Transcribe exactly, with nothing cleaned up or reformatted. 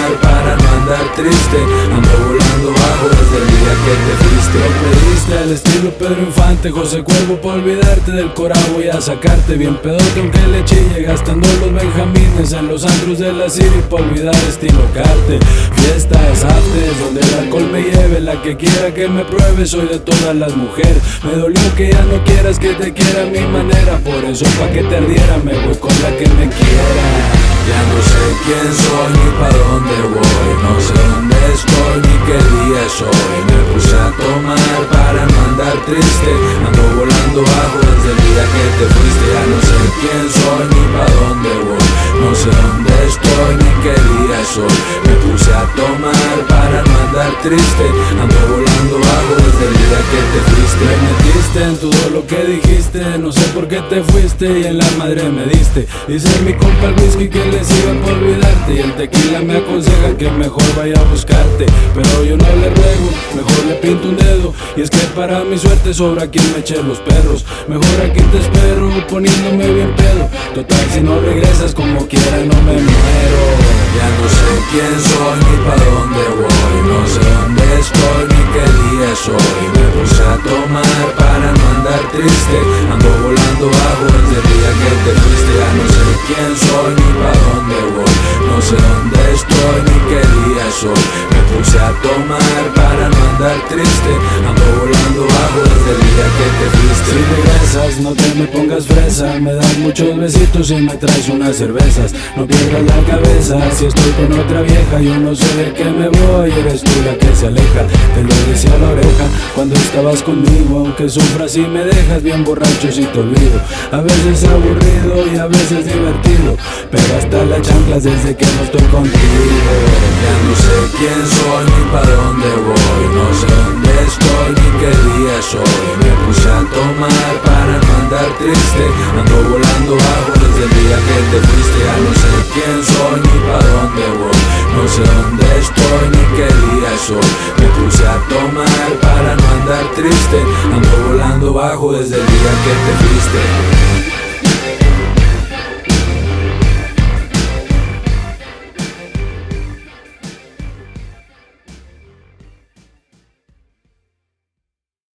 tomar para no andar triste. Ando volando bajo desde el día que te fuiste. Lo pediste al estilo Pedro Infante, José Cuervo, pa' olvidarte del corajo y a sacarte bien pedote aunque le chille, gastando los benjamines en los antros de la City pa' olvidar estilo Carte. Fiestas, aftes, donde el alcohol me lleve, la que quiera que me pruebe, soy de todas las mujeres. Me dolió que ya no quieras que te quiera a mi manera, por eso pa' que te ardiera me voy con la que me quiera. Ya no sé quién soy ni pa' dónde voy, no sé dónde estoy ni qué día es hoy. Me puse a tomar para no andar triste, ando volando bajo desde el día que te fuiste. Ya no sé quién soy ni pa' dónde voy, no sé dónde estoy ni qué día es hoy. Me puse a tomar para no andar triste, ando volando bajo desde el día que te fuiste. Me metiste en todo lo que dijiste, no sé por qué te fuiste y en la madre me diste. Dice mi compa el whisky que le sirva por olvidarte y el tequila me aconseja que mejor vaya a buscarte. Pero yo no le ruego, mejor le pinto un dedo, y es que para mi suerte sobra quien me eche los perros. Mejor aquí te espero poniéndome bien pedo, total si no regresas como quiera no me muero. Ya no sé quién soy ni pa' dónde voy, no sé dónde estoy ni qué día es hoy. Me puse a tomar para no andar triste, ando volando bajo desde el día que te fuiste. Ya no sé quién soy ni pa' dónde voy, no sé dónde estoy ni qué día es hoy. Me puse a tomar para no andar triste, ando volando bajo desde el día que te fuiste. Si regresas no te me pongas fresa, me das muchos besitos y me traes unas cervezas. No pierdas la cabeza, si estoy con otra vieja yo no sé de qué me voy, eres tú la que se aleja. Te lo decía a la oreja cuando estabas conmigo, aunque sufras y me dejas bien borracho si te olvido. A veces aburrido y a veces divertido, pero hasta las chanclas desde que no estoy contigo. Ya no sé quién soy ni pa' dónde voy, no sé dónde estoy ni qué día es hoy. Me puse a tomar para no andar triste, ando volando bajo desde el día que te fuiste. Ya no sé quién soy ni pa' dónde voy, no sé dónde estoy ni qué día es hoy. Me puse a tomar para no andar triste, ando volando bajo desde el día que te fuiste.